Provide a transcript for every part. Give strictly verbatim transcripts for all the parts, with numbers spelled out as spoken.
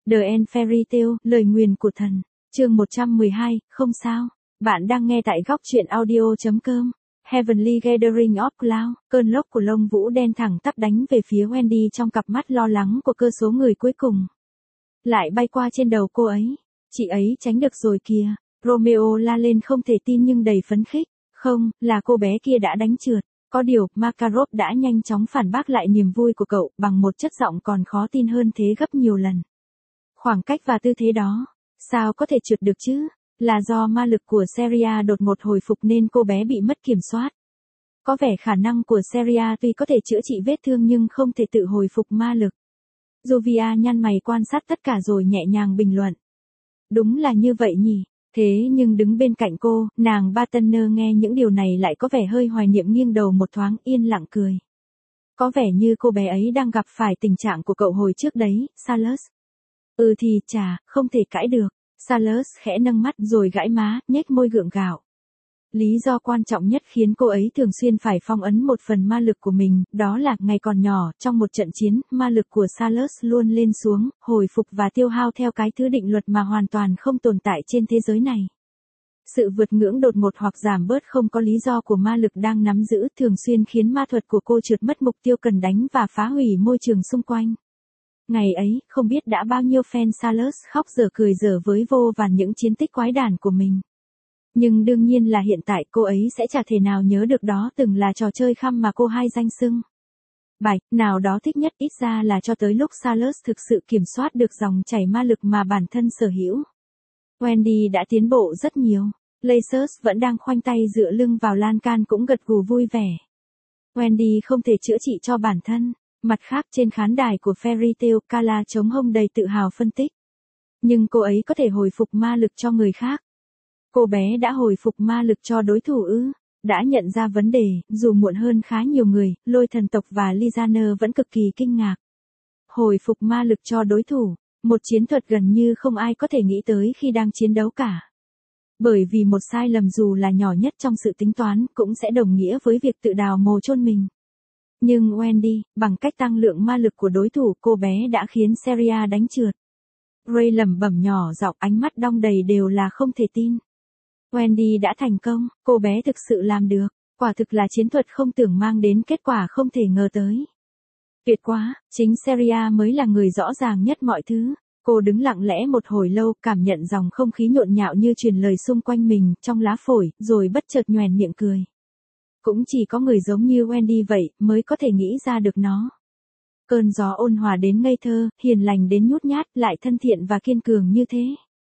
The End Fairy Tale, lời nguyền của thần. Chương một trăm mười hai, không sao. Bạn đang nghe tại góc truyện audio chấm com. Heavenly Gathering of Cloud, cơn lốc của lông vũ đen thẳng tắp đánh về phía Wendy trong cặp mắt lo lắng của cơ số người cuối cùng. Lại bay qua trên đầu cô ấy. Chị ấy tránh được rồi kìa. Romeo la lên không thể tin nhưng đầy phấn khích. Không, là cô bé kia đã đánh trượt. Có điều, Makarov đã nhanh chóng phản bác lại niềm vui của cậu bằng một chất giọng còn khó tin hơn thế gấp nhiều lần. Khoảng cách và tư thế đó, sao có thể trượt được chứ? Là do ma lực của Seria đột ngột hồi phục nên cô bé bị mất kiểm soát. Có vẻ khả năng của Seria tuy có thể chữa trị vết thương nhưng không thể tự hồi phục ma lực. Jovia nhăn mày quan sát tất cả rồi nhẹ nhàng bình luận. Đúng là như vậy nhỉ. Thế nhưng đứng bên cạnh cô, nàng Bartender nghe những điều này lại có vẻ hơi hoài niệm nghiêng đầu một thoáng yên lặng cười. Có vẻ như cô bé ấy đang gặp phải tình trạng của cậu hồi trước đấy, Salus. Ừ thì chà, không thể cãi được. Salus khẽ nâng mắt rồi gãi má, nhếch môi gượng gạo. Lý do quan trọng nhất khiến cô ấy thường xuyên phải phong ấn một phần ma lực của mình, đó là ngày còn nhỏ, trong một trận chiến, ma lực của Salus luôn lên xuống, hồi phục và tiêu hao theo cái thứ định luật mà hoàn toàn không tồn tại trên thế giới này. Sự vượt ngưỡng đột ngột hoặc giảm bớt không có lý do của ma lực đang nắm giữ thường xuyên khiến ma thuật của cô trượt mất mục tiêu cần đánh và phá hủy môi trường xung quanh. Ngày ấy, không biết đã bao nhiêu fan Salus khóc dở cười dở với vô vàn những chiến tích quái đản của mình. Nhưng đương nhiên là hiện tại cô ấy sẽ chả thể nào nhớ được đó từng là trò chơi khăm mà cô hay danh xưng. Bạch, nào đó thích nhất ít ra là cho tới lúc Salus thực sự kiểm soát được dòng chảy ma lực mà bản thân sở hữu. Wendy đã tiến bộ rất nhiều. Lacers vẫn đang khoanh tay dựa lưng vào lan can cũng gật gù vui vẻ. Wendy không thể chữa trị cho bản thân. Mặt khác trên khán đài của Fairy Tale, Kala chống hông đầy tự hào phân tích. Nhưng cô ấy có thể hồi phục ma lực cho người khác. Cô bé đã hồi phục ma lực cho đối thủ ư? Đã nhận ra vấn đề, dù muộn hơn khá nhiều người, Lôi thần tộc và Lizaner vẫn cực kỳ kinh ngạc. Hồi phục ma lực cho đối thủ, một chiến thuật gần như không ai có thể nghĩ tới khi đang chiến đấu cả. Bởi vì một sai lầm dù là nhỏ nhất trong sự tính toán cũng sẽ đồng nghĩa với việc tự đào mồ chôn mình. Nhưng Wendy, bằng cách tăng lượng ma lực của đối thủ, cô bé đã khiến Seria đánh trượt. Ray lẩm bẩm nhỏ giọng, ánh mắt đong đầy đều là không thể tin. Wendy đã thành công, cô bé thực sự làm được, quả thực là chiến thuật không tưởng mang đến kết quả không thể ngờ tới. Tuyệt quá, chính Seria mới là người rõ ràng nhất mọi thứ. Cô đứng lặng lẽ một hồi lâu, cảm nhận dòng không khí nhộn nhạo như truyền lời xung quanh mình, trong lá phổi, rồi bất chợt nhoẻn miệng cười. Cũng chỉ có người giống như Wendy vậy, mới có thể nghĩ ra được nó. Cơn gió ôn hòa đến ngây thơ, hiền lành đến nhút nhát, lại thân thiện và kiên cường như thế.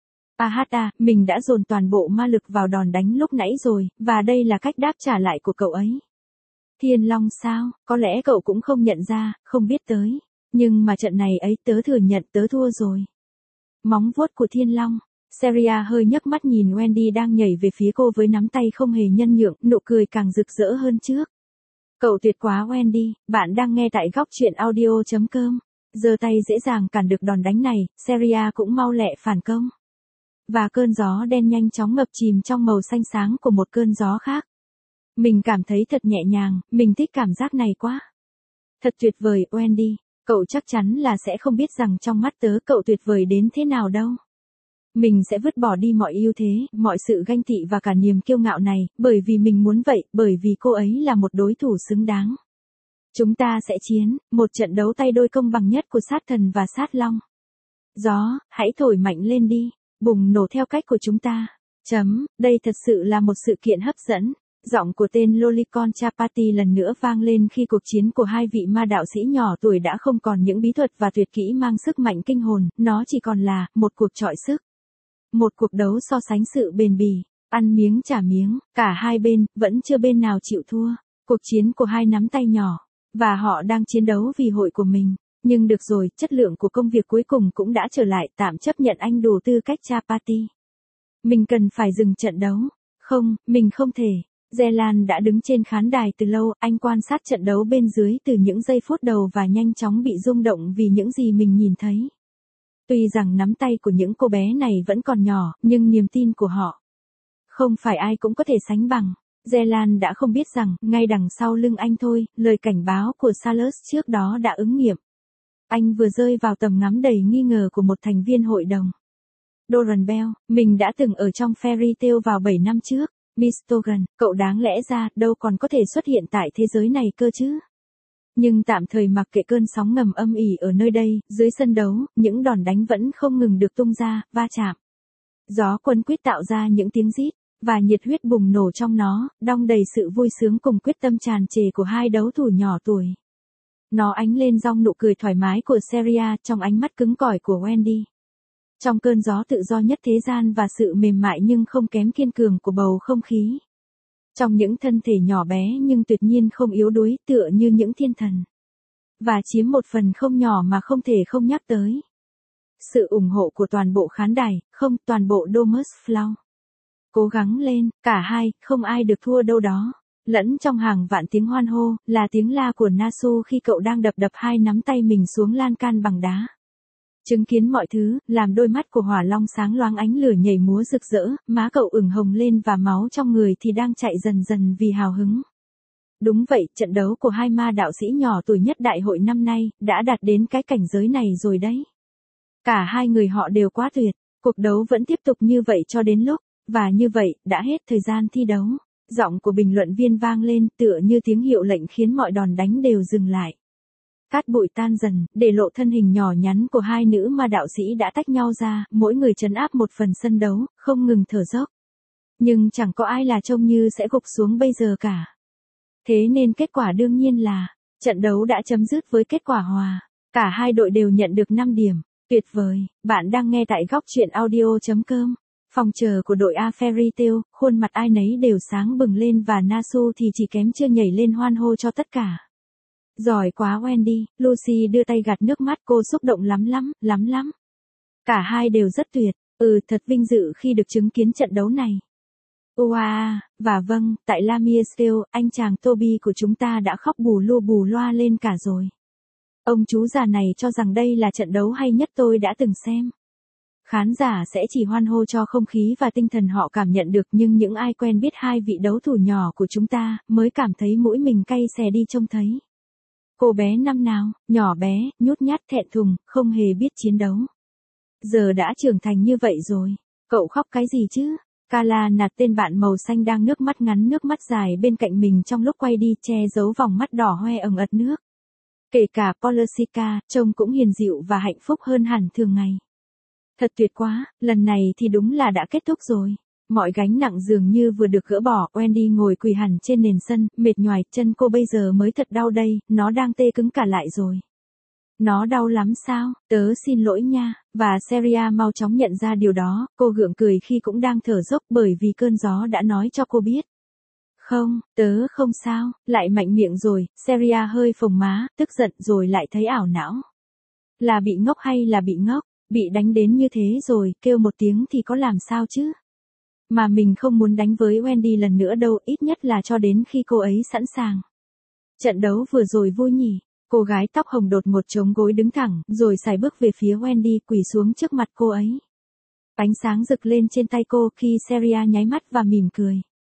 Ahata, mình đã dồn toàn bộ ma lực vào đòn đánh lúc nãy rồi, và đây là cách đáp trả lại của cậu ấy. Thiên Long sao, có lẽ cậu cũng không nhận ra, không biết tới. Nhưng mà trận này ấy tớ thừa nhận tớ thua rồi. Móng vuốt của Thiên Long. Seria hơi nhấc mắt nhìn Wendy đang nhảy về phía cô với nắm tay không hề nhân nhượng, nụ cười càng rực rỡ hơn trước. Cậu tuyệt quá Wendy, bạn đang nghe tại góc truyện audio chấm com. Giơ tay dễ dàng cản được đòn đánh này, Seria cũng mau lẹ phản công. Và cơn gió đen nhanh chóng ngập chìm trong màu xanh sáng của một cơn gió khác. Mình cảm thấy thật nhẹ nhàng, mình thích cảm giác này quá. Thật tuyệt vời Wendy, cậu chắc chắn là sẽ không biết rằng trong mắt tớ cậu tuyệt vời đến thế nào đâu. Mình sẽ vứt bỏ đi mọi ưu thế, mọi sự ganh tị và cả niềm kiêu ngạo này, bởi vì mình muốn vậy, bởi vì cô ấy là một đối thủ xứng đáng. Chúng ta sẽ chiến, một trận đấu tay đôi công bằng nhất của sát thần và sát long. Gió, hãy thổi mạnh lên đi, bùng nổ theo cách của chúng ta. Chấm, đây thật sự là một sự kiện hấp dẫn. Giọng của tên Lolicon Chapati lần nữa vang lên khi cuộc chiến của hai vị ma đạo sĩ nhỏ tuổi đã không còn những bí thuật và tuyệt kỹ mang sức mạnh kinh hồn, nó chỉ còn là một cuộc chọi sức. Một cuộc đấu so sánh sự bền bỉ, ăn miếng trả miếng, cả hai bên, vẫn chưa bên nào chịu thua. Cuộc chiến của hai nắm tay nhỏ, và họ đang chiến đấu vì hội của mình. Nhưng được rồi, chất lượng của công việc cuối cùng cũng đã trở lại, tạm chấp nhận anh đủ tư cách Chapati. Mình cần phải dừng trận đấu. Không, mình không thể. Zelan đã đứng trên khán đài từ lâu, anh quan sát trận đấu bên dưới từ những giây phút đầu và nhanh chóng bị rung động vì những gì mình nhìn thấy. Tuy rằng nắm tay của những cô bé này vẫn còn nhỏ, nhưng niềm tin của họ không phải ai cũng có thể sánh bằng. Zelan đã không biết rằng, ngay đằng sau lưng anh thôi, lời cảnh báo của Salus trước đó đã ứng nghiệm. Anh vừa rơi vào tầm ngắm đầy nghi ngờ của một thành viên hội đồng. Doran Bell, mình đã từng ở trong Fairy Tail vào bảy năm trước. Miss Togan, cậu đáng lẽ ra đâu còn có thể xuất hiện tại thế giới này cơ chứ. Nhưng tạm thời mặc kệ cơn sóng ngầm âm ỉ ở nơi đây, dưới sân đấu, những đòn đánh vẫn không ngừng được tung ra, va chạm. Gió cuốn quýt tạo ra những tiếng rít, và nhiệt huyết bùng nổ trong nó, đong đầy sự vui sướng cùng quyết tâm tràn trề của hai đấu thủ nhỏ tuổi. Nó ánh lên dong nụ cười thoải mái của Seria trong ánh mắt cứng cỏi của Wendy. Trong cơn gió tự do nhất thế gian và sự mềm mại nhưng không kém kiên cường của bầu không khí. Trong những thân thể nhỏ bé nhưng tuyệt nhiên không yếu đuối tựa như những thiên thần. Và chiếm một phần không nhỏ mà không thể không nhắc tới. Sự ủng hộ của toàn bộ khán đài, không toàn bộ Domus Flow. Cố gắng lên, cả hai, không ai được thua đâu đó. Lẫn trong hàng vạn tiếng hoan hô, là tiếng la của Nasu khi cậu đang đập đập hai nắm tay mình xuống lan can bằng đá. Chứng kiến mọi thứ, làm đôi mắt của Hỏa Long sáng loáng ánh lửa nhảy múa rực rỡ, má cậu ửng hồng lên và máu trong người thì đang chạy dần dần vì hào hứng. Đúng vậy, trận đấu của hai ma đạo sĩ nhỏ tuổi nhất đại hội năm nay, đã đạt đến cái cảnh giới này rồi đấy. Cả hai người họ đều quá tuyệt, cuộc đấu vẫn tiếp tục như vậy cho đến lúc, và như vậy, đã hết thời gian thi đấu. Giọng của bình luận viên vang lên tựa như tiếng hiệu lệnh khiến mọi đòn đánh đều dừng lại. Cát bụi tan dần, để lộ thân hình nhỏ nhắn của hai nữ ma đạo sĩ đã tách nhau ra, mỗi người trấn áp một phần sân đấu, không ngừng thở dốc. Nhưng chẳng có ai là trông như sẽ gục xuống bây giờ cả. Thế nên kết quả đương nhiên là, trận đấu đã chấm dứt với kết quả hòa. Cả hai đội đều nhận được năm điểm. Tuyệt vời, bạn đang nghe tại góc truyện audio chấm com. Phòng chờ của đội A Fairy Tail, khuôn mặt ai nấy đều sáng bừng lên và Nasu thì chỉ kém chưa nhảy lên hoan hô cho tất cả. Giỏi quá Wendy, Lucy đưa tay gạt nước mắt, cô xúc động lắm lắm, lắm lắm. Cả hai đều rất tuyệt, ừ thật vinh dự khi được chứng kiến trận đấu này. Wow, và vâng, tại Lamia Steel, anh chàng Toby của chúng ta đã khóc bù lu bù loa lên cả rồi. Ông chú già này cho rằng đây là trận đấu hay nhất tôi đã từng xem. Khán giả sẽ chỉ hoan hô cho không khí và tinh thần họ cảm nhận được, nhưng những ai quen biết hai vị đấu thủ nhỏ của chúng ta, mới cảm thấy mũi mình cay xè đi trông thấy. Cô bé năm nào, nhỏ bé, nhút nhát thẹn thùng, không hề biết chiến đấu. Giờ đã trưởng thành như vậy rồi, cậu khóc cái gì chứ? Kala nạt tên bạn màu xanh đang nước mắt ngắn nước mắt dài bên cạnh mình trong lúc quay đi, che giấu vòng mắt đỏ hoe ẩn ật nước. Kể cả Polasica, trông cũng hiền dịu và hạnh phúc hơn hẳn thường ngày. Thật tuyệt quá, lần này thì đúng là đã kết thúc rồi. Mọi gánh nặng dường như vừa được gỡ bỏ, Wendy ngồi quỳ hẳn trên nền sân, mệt nhoài, chân cô bây giờ mới thật đau đây, nó đang tê cứng cả lại rồi. Nó đau lắm sao, tớ xin lỗi nha, và Seria mau chóng nhận ra điều đó, cô gượng cười khi cũng đang thở dốc bởi vì cơn gió đã nói cho cô biết. Không, tớ không sao, lại mạnh miệng rồi, Seria hơi phồng má, tức giận rồi lại thấy ảo não. Là bị ngốc hay là bị ngốc, bị đánh đến như thế rồi, kêu một tiếng thì có làm sao chứ? Mà mình không muốn đánh với Wendy lần nữa đâu, ít nhất là cho đến khi cô ấy sẵn sàng. Trận đấu vừa rồi vui nhỉ? Cô gái tóc hồng đột ngột chống gối đứng thẳng, rồi sải bước về phía Wendy, quỳ xuống trước mặt cô ấy. Ánh sáng rực lên trên tay cô khi Seria nháy mắt và mỉm cười.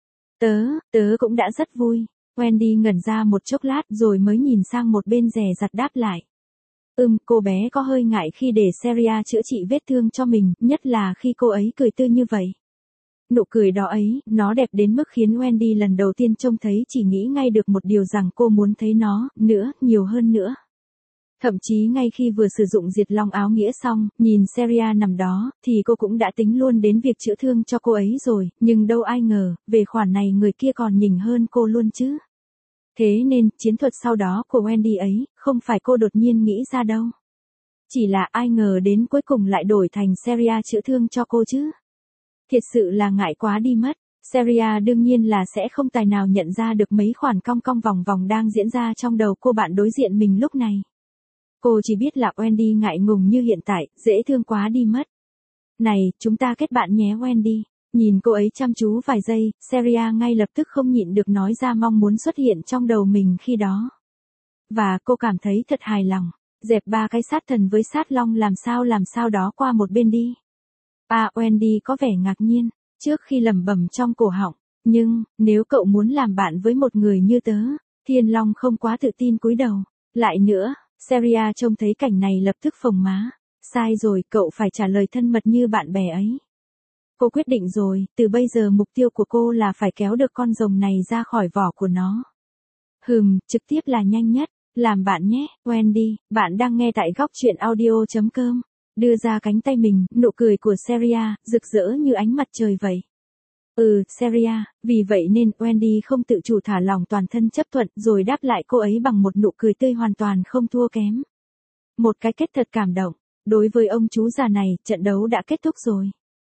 Tớ, tớ cũng đã rất vui. Wendy ngẩn ra một chốc lát rồi mới nhìn sang một bên dè dặt đáp lại. Ừm, cô bé có hơi ngại khi để Seria chữa trị vết thương cho mình, nhất là khi cô ấy cười tươi như vậy. Nụ cười đó ấy, nó đẹp đến mức khiến Wendy lần đầu tiên trông thấy chỉ nghĩ ngay được một điều rằng cô muốn thấy nó, nữa, nhiều hơn nữa. Thậm chí ngay khi vừa sử dụng diệt long áo nghĩa xong, nhìn Seria nằm đó, thì cô cũng đã tính luôn đến việc chữa thương cho cô ấy rồi, nhưng đâu ai ngờ, về khoản này người kia còn nhỉnh hơn cô luôn chứ. Thế nên, chiến thuật sau đó của Wendy ấy, không phải cô đột nhiên nghĩ ra đâu. Chỉ là ai ngờ đến cuối cùng lại đổi thành Seria chữa thương cho cô chứ. Thiệt sự là ngại quá đi mất. Seria đương nhiên là sẽ không tài nào nhận ra được mấy khoản cong cong vòng vòng đang diễn ra trong đầu cô bạn đối diện mình lúc này. Cô chỉ biết là Wendy ngại ngùng như hiện tại, dễ thương quá đi mất. Này, chúng ta kết bạn nhé Wendy. Nhìn cô ấy chăm chú vài giây, Seria ngay lập tức không nhịn được nói ra mong muốn xuất hiện trong đầu mình khi đó. Và cô cảm thấy thật hài lòng. Dẹp ba cái sát thần với sát long làm sao làm sao đó qua một bên đi. À, Wendy có vẻ ngạc nhiên, trước khi lẩm bẩm trong cổ họng. Nhưng, nếu cậu muốn làm bạn với một người như tớ, Thiên Long không quá tự tin cúi đầu. Lại nữa, Seria trông thấy cảnh này lập tức phồng má. Sai rồi, cậu phải trả lời thân mật như bạn bè ấy. Cô quyết định rồi, từ bây giờ mục tiêu của cô là phải kéo được con rồng này ra khỏi vỏ của nó. Hừm, trực tiếp là nhanh nhất. Làm bạn nhé, Wendy, bạn đang nghe tại góc truyện audio.com. Đưa ra cánh tay mình, nụ cười của Seria, rực rỡ như ánh mặt trời vậy. Ừ, Seria, vì vậy nên Wendy không tự chủ thả lỏng toàn thân chấp thuận rồi đáp lại cô ấy bằng một nụ cười tươi hoàn toàn không thua kém. Một cái kết thật cảm động. Đối với ông chú già này, trận đấu đã kết thúc rồi.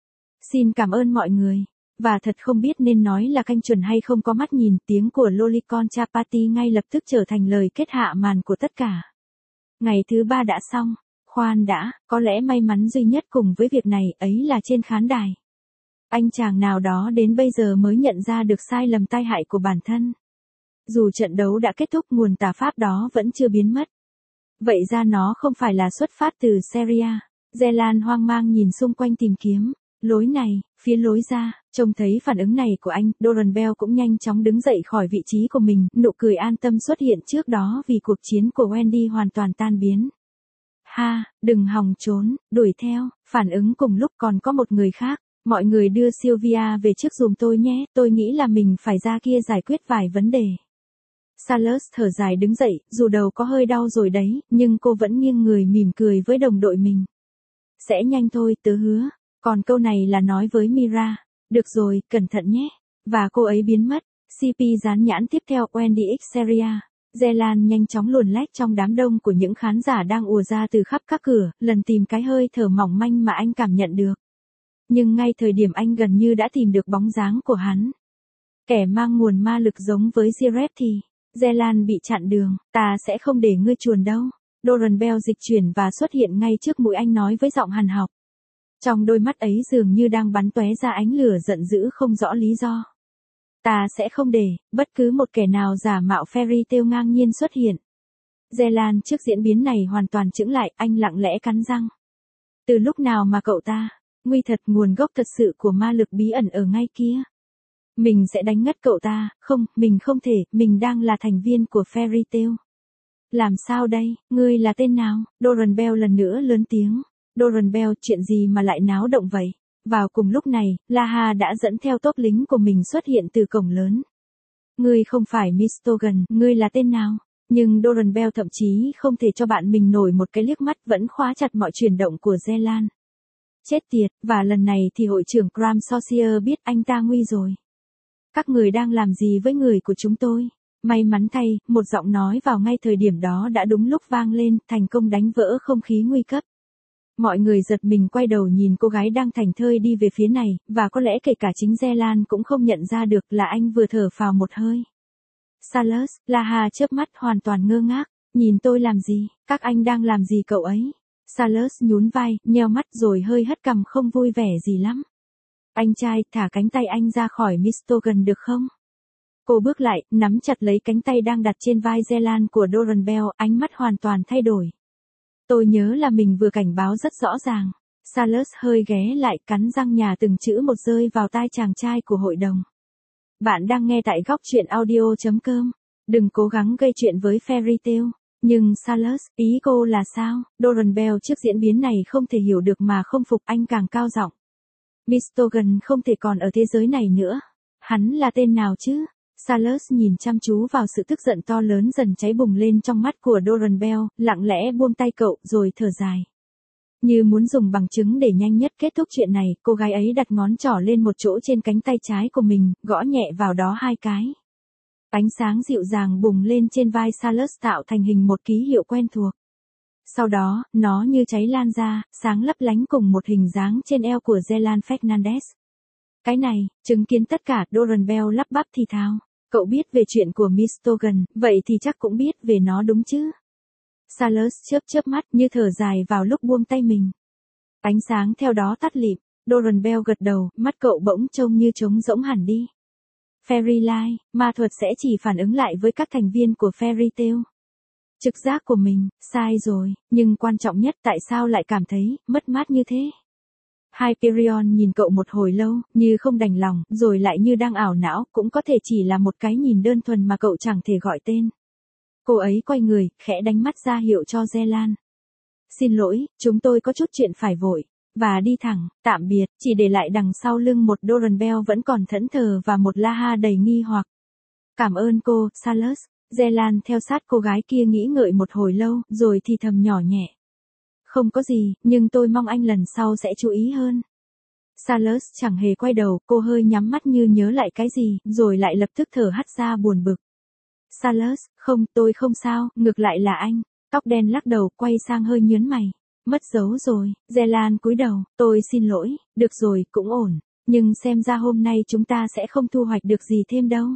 Xin cảm ơn mọi người. Và thật không biết nên nói là canh chuẩn hay không có mắt nhìn, tiếng của Lolicon Chapati ngay lập tức trở thành lời kết hạ màn của tất cả. Ngày thứ ba đã xong. Khoan đã, có lẽ may mắn duy nhất cùng với việc này ấy là trên khán đài. Anh chàng nào đó đến bây giờ mới nhận ra được sai lầm tai hại của bản thân. Dù trận đấu đã kết thúc, nguồn tà pháp đó vẫn chưa biến mất. Vậy ra nó không phải là xuất phát từ Seria. Zelan hoang mang nhìn xung quanh tìm kiếm. Lối này, phía lối ra, trông thấy phản ứng này của anh, Doran Bell cũng nhanh chóng đứng dậy khỏi vị trí của mình, nụ cười an tâm xuất hiện trước đó vì cuộc chiến của Wendy hoàn toàn tan biến. Ha, đừng hòng trốn, đuổi theo, phản ứng cùng lúc còn có một người khác. Mọi người đưa Sylvia về trước giùm tôi nhé, tôi nghĩ là mình phải ra kia giải quyết vài vấn đề. Salas thở dài đứng dậy, dù đầu có hơi đau rồi đấy, nhưng cô vẫn nghiêng người mỉm cười với đồng đội mình. Sẽ nhanh thôi, tớ hứa. Còn câu này là nói với Mira. Được rồi, cẩn thận nhé. Và cô ấy biến mất. xê pê dán nhãn tiếp theo Wendy X Seria. Zelan nhanh chóng luồn lách trong đám đông của những khán giả đang ùa ra từ khắp các cửa, lần tìm cái hơi thở mỏng manh mà anh cảm nhận được. Nhưng ngay thời điểm anh gần như đã tìm được bóng dáng của hắn, kẻ mang nguồn ma lực giống với Ziret thì, Zelan bị chặn đường, ta sẽ không để ngươi chuồn đâu. Doran Bell dịch chuyển và xuất hiện ngay trước mũi anh nói với giọng hằn học. Trong đôi mắt ấy dường như đang bắn tóe ra ánh lửa giận dữ không rõ lý do. Ta sẽ không để bất cứ một kẻ nào giả mạo Fairy Tail ngang nhiên xuất hiện. Zelan trước diễn biến này hoàn toàn chững lại, anh lặng lẽ cắn răng. Từ lúc nào mà cậu ta, nguy thật, nguồn gốc thật sự của ma lực bí ẩn ở ngay kia. Mình sẽ đánh ngất cậu ta, không, mình không thể, mình đang là thành viên của Fairy Tail. Làm sao đây, ngươi là tên nào? Doran Bell lần nữa lớn tiếng. Doran Bell, chuyện gì mà lại náo động vậy? Vào cùng lúc này, Laha đã dẫn theo tốp lính của mình xuất hiện từ cổng lớn. Ngươi không phải Mistogan, ngươi là tên nào? Nhưng Doran Bell thậm chí không thể cho bạn mình nổi một cái liếc mắt, vẫn khóa chặt mọi chuyển động của Zelan. Chết tiệt, và lần này thì hội trưởng Cram Saucier biết anh ta nguy rồi. Các người đang làm gì với người của chúng tôi? May mắn thay, một giọng nói vào ngay thời điểm đó đã đúng lúc vang lên, thành công đánh vỡ không khí nguy cấp. Mọi người giật mình quay đầu nhìn cô gái đang thảnh thơi đi về phía này, và có lẽ kể cả chính Zelan cũng không nhận ra được là anh vừa thở phào một hơi. Salas, Laha chớp mắt hoàn toàn ngơ ngác, nhìn tôi làm gì, các anh đang làm gì cậu ấy? Salas nhún vai, nheo mắt rồi hơi hất cằm không vui vẻ gì lắm. Anh trai, thả cánh tay anh ra khỏi Mistogan được không? Cô bước lại, nắm chặt lấy cánh tay đang đặt trên vai Zelan của Doran Bell, ánh mắt hoàn toàn thay đổi. Tôi nhớ là mình vừa cảnh báo rất rõ ràng. Salas hơi ghé lại, cắn răng nhả từng chữ một rơi vào tai chàng trai của hội đồng. Bạn đang nghe tại góc truyện audio.com. Đừng cố gắng gây chuyện với Fairy Tail. Nhưng Salas, ý cô là sao? Doran Bell trước diễn biến này không thể hiểu được mà không phục, anh càng cao giọng. Mistogan không thể còn ở thế giới này nữa. Hắn là tên nào chứ? Salas nhìn chăm chú vào sự tức giận to lớn dần cháy bùng lên trong mắt của Doran Bell, lặng lẽ buông tay cậu rồi thở dài. Như muốn dùng bằng chứng để nhanh nhất kết thúc chuyện này, cô gái ấy đặt ngón trỏ lên một chỗ trên cánh tay trái của mình, gõ nhẹ vào đó hai cái. Ánh sáng dịu dàng bùng lên trên vai Salas tạo thành hình một ký hiệu quen thuộc. Sau đó, nó như cháy lan ra, sáng lấp lánh cùng một hình dáng trên eo của Zelan Fernandez. Cái này, chứng kiến tất cả, Doran Bell lắp bắp thì thào. Cậu biết về chuyện của Mistogan, vậy thì chắc cũng biết về nó đúng chứ? Salas chớp chớp mắt như thở dài vào lúc buông tay mình. Ánh sáng theo đó tắt lịm. Doran Bell gật đầu, mắt cậu bỗng trông như trống rỗng hẳn đi. Fairy Light, ma thuật sẽ chỉ phản ứng lại với các thành viên của Fairy Tail. Trực giác của mình, sai rồi, nhưng quan trọng nhất tại sao lại cảm thấy mất mát như thế? Hyperion nhìn cậu một hồi lâu, như không đành lòng, rồi lại như đang ảo não, cũng có thể chỉ là một cái nhìn đơn thuần mà cậu chẳng thể gọi tên. Cô ấy quay người, khẽ đánh mắt ra hiệu cho Zelan. Xin lỗi, chúng tôi có chút chuyện phải vội. Và đi thẳng, tạm biệt, chỉ để lại đằng sau lưng một Doran Bell vẫn còn thẫn thờ và một Laha đầy nghi hoặc. Cảm ơn cô, Salus. Zelan theo sát cô gái kia nghĩ ngợi một hồi lâu, rồi thì thầm nhỏ nhẹ. Không có gì, nhưng tôi mong anh lần sau sẽ chú ý hơn. Salus chẳng hề quay đầu, cô hơi nhắm mắt như nhớ lại cái gì, rồi lại lập tức thở hắt ra buồn bực. Salus, không, tôi không sao, ngược lại là anh. Tóc đen lắc đầu, quay sang hơi nhớn mày. Mất dấu rồi, Zelan cúi đầu, tôi xin lỗi, được rồi, cũng ổn. Nhưng xem ra hôm nay chúng ta sẽ không thu hoạch được gì thêm đâu.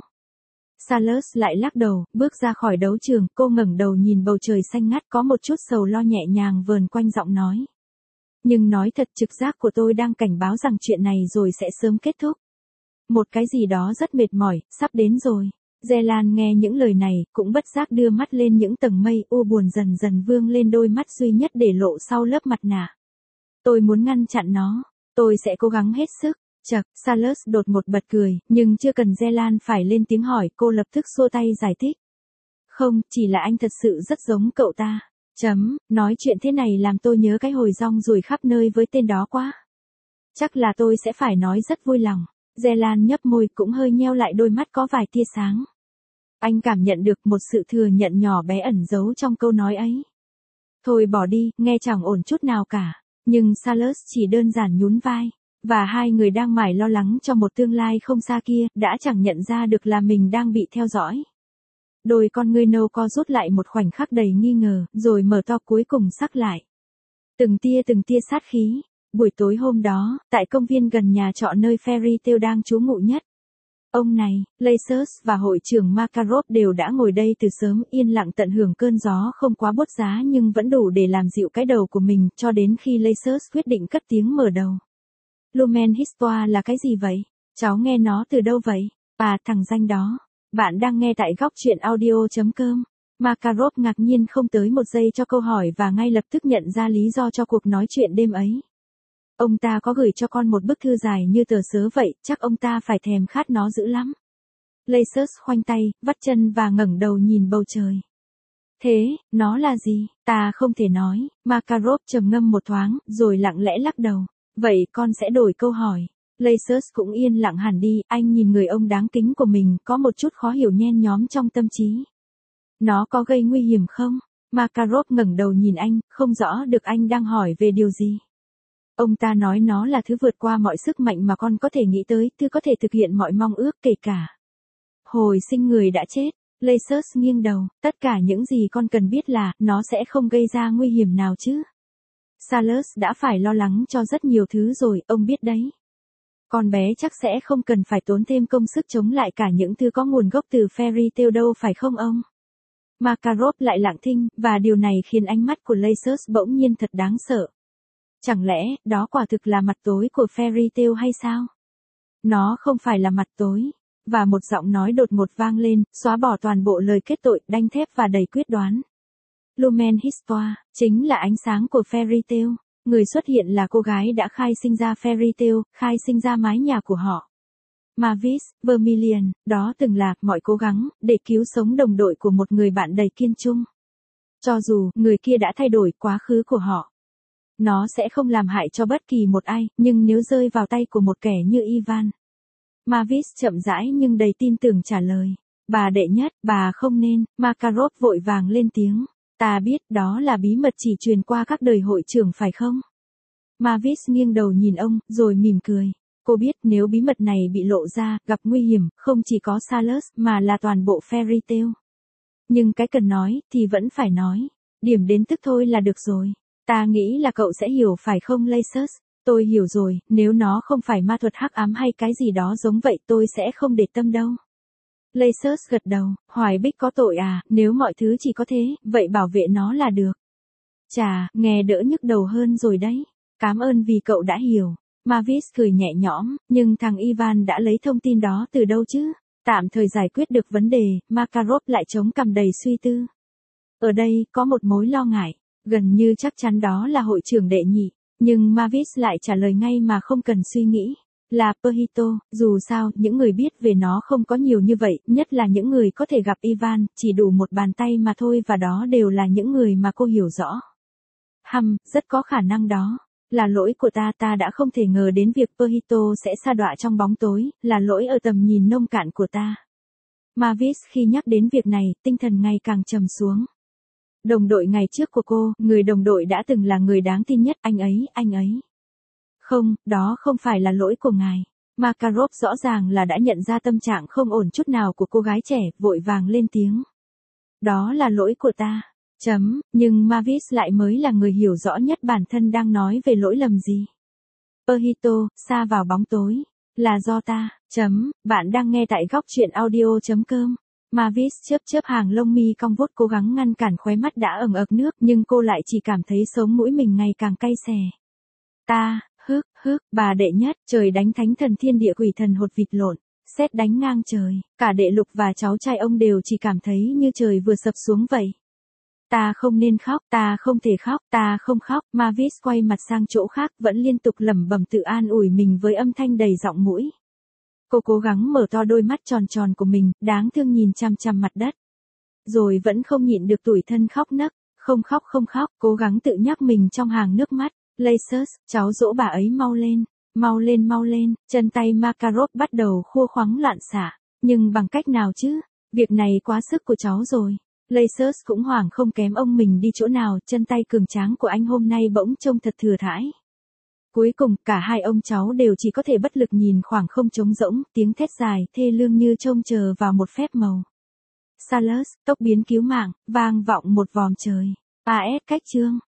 Salus lại lắc đầu, bước ra khỏi đấu trường, cô ngẩng đầu nhìn bầu trời xanh ngắt có một chút sầu lo nhẹ nhàng vờn quanh giọng nói. Nhưng nói thật trực giác của tôi đang cảnh báo rằng chuyện này rồi sẽ sớm kết thúc. Một cái gì đó rất mệt mỏi, sắp đến rồi. Zelan nghe những lời này, cũng bất giác đưa mắt lên những tầng mây, u buồn dần dần vương lên đôi mắt duy nhất để lộ sau lớp mặt nạ. Tôi muốn ngăn chặn nó, tôi sẽ cố gắng hết sức. Chậc, Salus đột một bật cười, nhưng chưa cần Zelan phải lên tiếng hỏi, cô lập tức xua tay giải thích. Không, chỉ là anh thật sự rất giống cậu ta. Chấm, nói chuyện thế này làm tôi nhớ cái hồi rong ruổi khắp nơi với tên đó quá. Chắc là tôi sẽ phải nói rất vui lòng. Zelan nhấp môi cũng hơi nheo lại đôi mắt có vài tia sáng. Anh cảm nhận được một sự thừa nhận nhỏ bé ẩn giấu trong câu nói ấy. Thôi bỏ đi, nghe chẳng ổn chút nào cả. Nhưng Salus chỉ đơn giản nhún vai. Và hai người đang mải lo lắng cho một tương lai không xa kia, đã chẳng nhận ra được là mình đang bị theo dõi. Đôi con ngươi nâu co rút lại một khoảnh khắc đầy nghi ngờ, rồi mở to cuối cùng sắc lại. Từng tia từng tia sát khí. Buổi tối hôm đó, tại công viên gần nhà trọ nơi Fairy Tail đang trú ngụ nhất. Ông này, Lacers và hội trưởng Makarov đều đã ngồi đây từ sớm, yên lặng tận hưởng cơn gió không quá bút giá nhưng vẫn đủ để làm dịu cái đầu của mình, cho đến khi Lacers quyết định cất tiếng mở đầu. Lumen Histoire là cái gì vậy? Cháu nghe nó từ đâu vậy? À, thằng danh đó. Bạn đang nghe tại góc truyện audio chấm com. Makarov ngạc nhiên không tới một giây cho câu hỏi và ngay lập tức nhận ra lý do cho cuộc nói chuyện đêm ấy. Ông ta có gửi cho con một bức thư dài như tờ sớ vậy, chắc ông ta phải thèm khát nó dữ lắm. Lacers khoanh tay, vắt chân và ngẩng đầu nhìn bầu trời. Thế, nó là gì? Ta không thể nói. Makarov trầm ngâm một thoáng, rồi lặng lẽ lắc đầu. Vậy con sẽ đổi câu hỏi. Lacers cũng yên lặng hẳn đi, anh nhìn người ông đáng kính của mình, có một chút khó hiểu nhen nhóm trong tâm trí. Nó có gây nguy hiểm không? Makarov ngẩng đầu nhìn anh, không rõ được anh đang hỏi về điều gì. Ông ta nói nó là thứ vượt qua mọi sức mạnh mà con có thể nghĩ tới, thứ có thể thực hiện mọi mong ước kể cả hồi sinh người đã chết. Lacers nghiêng đầu, tất cả những gì con cần biết là, nó sẽ không gây ra nguy hiểm nào chứ. Salus đã phải lo lắng cho rất nhiều thứ rồi, ông biết đấy. Con bé chắc sẽ không cần phải tốn thêm công sức chống lại cả những thứ có nguồn gốc từ Fairy Tail đâu phải không ông? Makarov lại lặng thinh, và điều này khiến ánh mắt của Lacers bỗng nhiên thật đáng sợ. Chẳng lẽ, đó quả thực là mặt tối của Fairy Tail hay sao? Nó không phải là mặt tối. Và một giọng nói đột ngột vang lên, xóa bỏ toàn bộ lời kết tội, đanh thép và đầy quyết đoán. Lumen Histoire, chính là ánh sáng của Fairy Tail. Người xuất hiện là cô gái đã khai sinh ra Fairy Tail, khai sinh ra mái nhà của họ. Mavis, Vermilion, đó từng là mọi cố gắng để cứu sống đồng đội của một người bạn đầy kiên trung. Cho dù người kia đã thay đổi quá khứ của họ, nó sẽ không làm hại cho bất kỳ một ai, nhưng nếu rơi vào tay của một kẻ như Ivan. Mavis chậm rãi nhưng đầy tin tưởng trả lời. Bà đệ nhất, bà không nên. Makarov vội vàng lên tiếng. Ta biết đó là bí mật chỉ truyền qua các đời hội trưởng phải không? Mavis nghiêng đầu nhìn ông, rồi mỉm cười. Cô biết nếu bí mật này bị lộ ra, gặp nguy hiểm, không chỉ có Salus mà là toàn bộ Fairy Tail. Nhưng cái cần nói, thì vẫn phải nói. Điểm đến tức thôi là được rồi. Ta nghĩ là cậu sẽ hiểu phải không Lacers? Tôi hiểu rồi, nếu nó không phải ma thuật hắc ám hay cái gì đó giống vậy tôi sẽ không để tâm đâu. Lacers gật đầu, Hoài Bích có tội à, nếu mọi thứ chỉ có thế, vậy bảo vệ nó là được. Chà, nghe đỡ nhức đầu hơn rồi đấy. Cảm ơn vì cậu đã hiểu. Mavis cười nhẹ nhõm, nhưng thằng Ivan đã lấy thông tin đó từ đâu chứ? Tạm thời giải quyết được vấn đề, Makarov lại chống cằm đầy suy tư. Ở đây, có một mối lo ngại, gần như chắc chắn đó là hội trưởng đệ nhị. Nhưng Mavis lại trả lời ngay mà không cần suy nghĩ. Là Perhito, dù sao, những người biết về nó không có nhiều như vậy, nhất là những người có thể gặp Ivan, chỉ đủ một bàn tay mà thôi và đó đều là những người mà cô hiểu rõ. Hăm, rất có khả năng đó. Là lỗi của ta, ta đã không thể ngờ đến việc Perhito sẽ sa đọa trong bóng tối, là lỗi ở tầm nhìn nông cạn của ta. Mavis khi nhắc đến việc này, tinh thần ngày càng trầm xuống. Đồng đội ngày trước của cô, người đồng đội đã từng là người đáng tin nhất, anh ấy, anh ấy. Không, đó không phải là lỗi của ngài. Makarov rõ ràng là đã nhận ra tâm trạng không ổn chút nào của cô gái trẻ, vội vàng lên tiếng. Đó là lỗi của ta. Chấm, nhưng Mavis lại mới là người hiểu rõ nhất bản thân đang nói về lỗi lầm gì. Perhito, sa vào bóng tối. Là do ta. Chấm, bạn đang nghe tại góc truyện audio.com. Mavis chớp chớp hàng lông mi cong vuốt cố gắng ngăn cản khóe mắt đã ẩn ực nước nhưng cô lại chỉ cảm thấy sống mũi mình ngày càng cay xè. Ta, hức, hức, bà đệ nhất, trời đánh thánh thần thiên địa quỷ thần hột vịt lộn, sét đánh ngang trời, cả đệ lục và cháu trai ông đều chỉ cảm thấy như trời vừa sập xuống vậy. Ta không nên khóc, ta không thể khóc, ta không khóc, Mavis quay mặt sang chỗ khác vẫn liên tục lẩm bẩm tự an ủi mình với âm thanh đầy giọng mũi. Cô cố gắng mở to đôi mắt tròn tròn của mình, đáng thương nhìn chằm chằm mặt đất. Rồi vẫn không nhịn được tủi thân khóc nấc, không khóc không khóc, cố gắng tự nhắc mình trong hàng nước mắt. Lacers, cháu dỗ bà ấy mau lên, mau lên mau lên, chân tay Makarov bắt đầu khua khoắng loạn xạ, nhưng bằng cách nào chứ, việc này quá sức của cháu rồi. Lacers cũng hoảng không kém ông mình đi chỗ nào, chân tay cường tráng của anh hôm nay bỗng trông thật thừa thãi. Cuối cùng, cả hai ông cháu đều chỉ có thể bất lực nhìn khoảng không trống rỗng, tiếng thét dài, thê lương như trông chờ vào một phép màu. Salus, tốc biến cứu mạng, vang vọng một vòm trời. a ét cách chương.